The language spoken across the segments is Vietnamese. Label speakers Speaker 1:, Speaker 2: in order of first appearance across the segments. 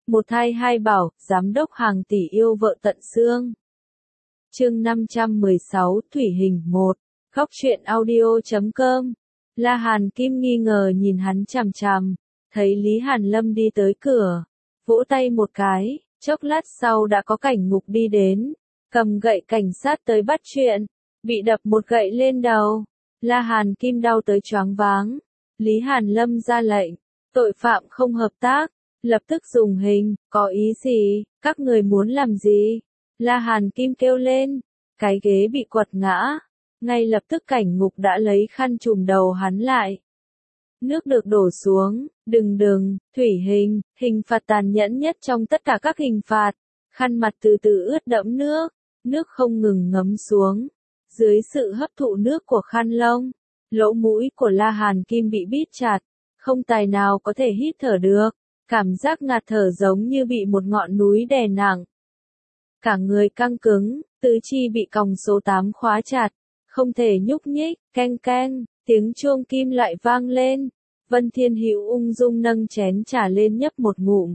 Speaker 1: Một thai hai bảo, giám đốc hàng tỷ yêu vợ tận xương. Chương 516, Thủy hình 1. Khóc chuyện audio.com. La Hàn Kim nghi ngờ nhìn hắn chằm chằm, thấy Lý Hàn Lâm đi tới cửa, vỗ tay một cái, chốc lát sau đã có Cảnh Ngục đi đến, cầm gậy cảnh sát tới bắt chuyện, bị đập một gậy lên đầu. La Hàn Kim đau tới choáng váng. Lý Hàn Lâm ra lệnh, tội phạm không hợp tác, lập tức dùng hình, có ý gì, các người muốn làm gì? La Hàn Kim kêu lên, cái ghế bị quật ngã, ngay lập tức Cảnh Ngục đã lấy khăn trùm đầu hắn lại. Nước được đổ xuống, đừng, thủy hình, hình phạt tàn nhẫn nhất trong tất cả các hình phạt. Khăn mặt từ từ ướt đẫm nước không ngừng ngấm xuống. Dưới sự hấp thụ nước của khăn lông, lỗ mũi của La Hàn Kim bị bít chặt, không tài nào có thể hít thở được, cảm giác ngạt thở giống như bị một ngọn núi đè nặng. Cả người căng cứng, tứ chi bị còng số 8 khóa chặt, không thể nhúc nhích, keng keng, tiếng chuông kim lại vang lên. Vân Thiên Hữu ung dung nâng chén trà lên nhấp một ngụm.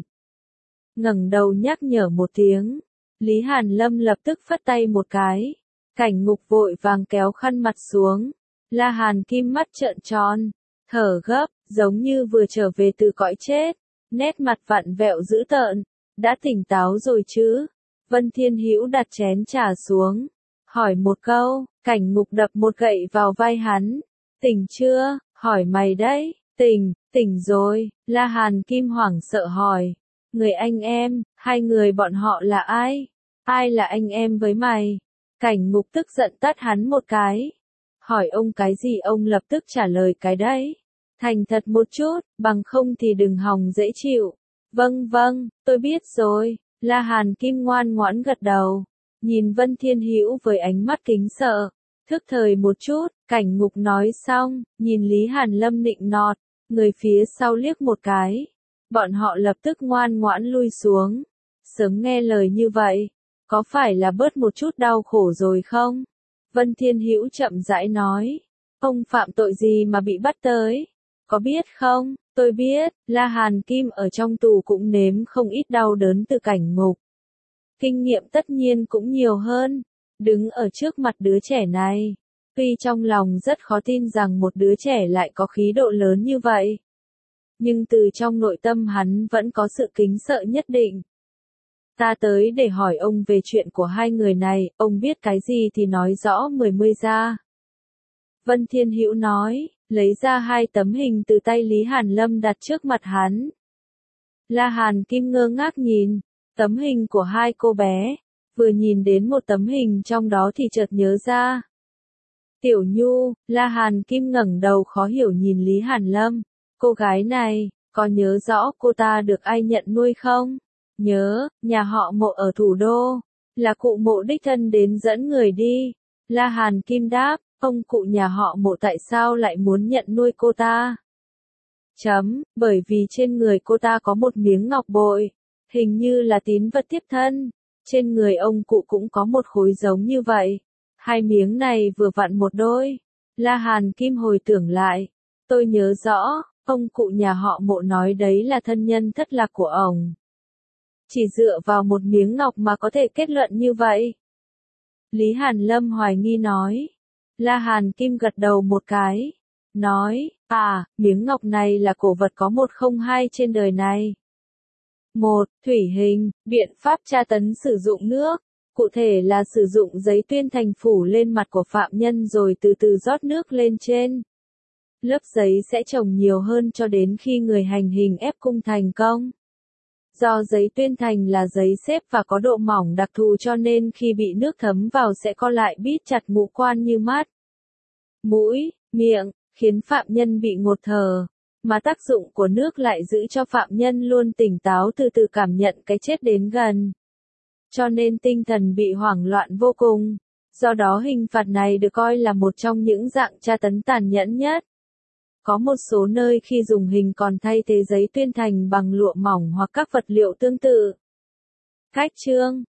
Speaker 1: Ngẩng đầu nhắc nhở một tiếng, Lý Hàn Lâm lập tức phất tay một cái. Cảnh Ngục vội vàng kéo khăn mặt xuống. La Hàn Kim mắt trợn tròn, thở gấp, giống như vừa trở về từ cõi chết, nét mặt vặn vẹo dữ tợn. Đã tỉnh táo rồi chứ? Vân Thiên Hữu đặt chén trà xuống, hỏi một câu. Cảnh Ngục đập một gậy vào vai hắn. Tỉnh chưa? Hỏi mày đấy. Tỉnh rồi. La Hàn Kim hoảng sợ hỏi. Người anh em, hai người bọn họ là ai? Ai là anh em với mày? Cảnh Ngục tức giận tát hắn một cái. Hỏi ông cái gì ông lập tức trả lời cái đấy. Thành thật một chút, bằng không thì đừng hòng dễ chịu. Vâng, tôi biết rồi. La Hàn Kim ngoan ngoãn gật đầu. Nhìn Vân Thiên Hữu với ánh mắt kính sợ. Thức thời một chút, Cảnh Ngục nói xong, nhìn Lý Hàn Lâm nịnh nọt, người phía sau liếc một cái. Bọn họ lập tức ngoan ngoãn lui xuống. Sớm nghe lời như vậy, có phải là bớt một chút đau khổ rồi không? Vân Thiên Hữu chậm rãi nói. Ông phạm tội gì mà bị bắt tới? Có biết không? Tôi biết, La Hàn Kim ở trong tù cũng nếm không ít đau đớn từ Cảnh Ngục. Kinh nghiệm tất nhiên cũng nhiều hơn. Đứng ở trước mặt đứa trẻ này, tuy trong lòng rất khó tin rằng một đứa trẻ lại có khí độ lớn như vậy, nhưng từ trong nội tâm hắn vẫn có sự kính sợ nhất định. Ta tới để hỏi ông về chuyện của hai người này, ông biết cái gì thì nói rõ mươi ra. Vân Thiên Hữu nói, lấy ra hai tấm hình từ tay Lý Hàn Lâm đặt trước mặt hắn. La Hàn Kim ngơ ngác nhìn, tấm hình của hai cô bé, vừa nhìn đến một tấm hình trong đó thì chợt nhớ ra. Tiểu Nhu, La Hàn Kim ngẩng đầu khó hiểu nhìn Lý Hàn Lâm, cô gái này, có nhớ rõ cô ta được ai nhận nuôi không? Nhớ, nhà họ Mộ ở thủ đô, là cụ Mộ đích thân đến dẫn người đi. La Hàn Kim đáp, ông cụ nhà họ Mộ tại sao lại muốn nhận nuôi cô ta? Bởi vì trên người cô ta có một miếng ngọc bội, hình như là tín vật tiếp thân. Trên người ông cụ cũng có một khối giống như vậy. Hai miếng này vừa vặn một đôi. La Hàn Kim hồi tưởng lại. Tôi nhớ rõ, ông cụ nhà họ Mộ nói đấy là thân nhân thất lạc của ông. Chỉ dựa vào một miếng ngọc mà có thể kết luận như vậy. Lý Hàn Lâm hoài nghi nói. La Hàn Kim gật đầu một cái. Nói, miếng ngọc này là cổ vật có 102 trên đời này. 1. Thủy hình, biện pháp tra tấn sử dụng nước. Cụ thể là sử dụng giấy tuyên thành phủ lên mặt của phạm nhân rồi từ từ rót nước lên trên. Lớp giấy sẽ chồng nhiều hơn cho đến khi người hành hình ép cung thành công. Do giấy tuyên thành là giấy xếp và có độ mỏng đặc thù cho nên khi bị nước thấm vào sẽ co lại bít chặt ngũ quan như mắt, mũi, miệng, khiến phạm nhân bị ngột thở. Mà tác dụng của nước lại giữ cho phạm nhân luôn tỉnh táo từ từ cảm nhận cái chết đến gần. Cho nên tinh thần bị hoảng loạn vô cùng. Do đó hình phạt này được coi là một trong những dạng tra tấn tàn nhẫn nhất. Có một số nơi khi dùng hình còn thay thế giấy tuyên thành bằng lụa mỏng hoặc các vật liệu tương tự. Cách chương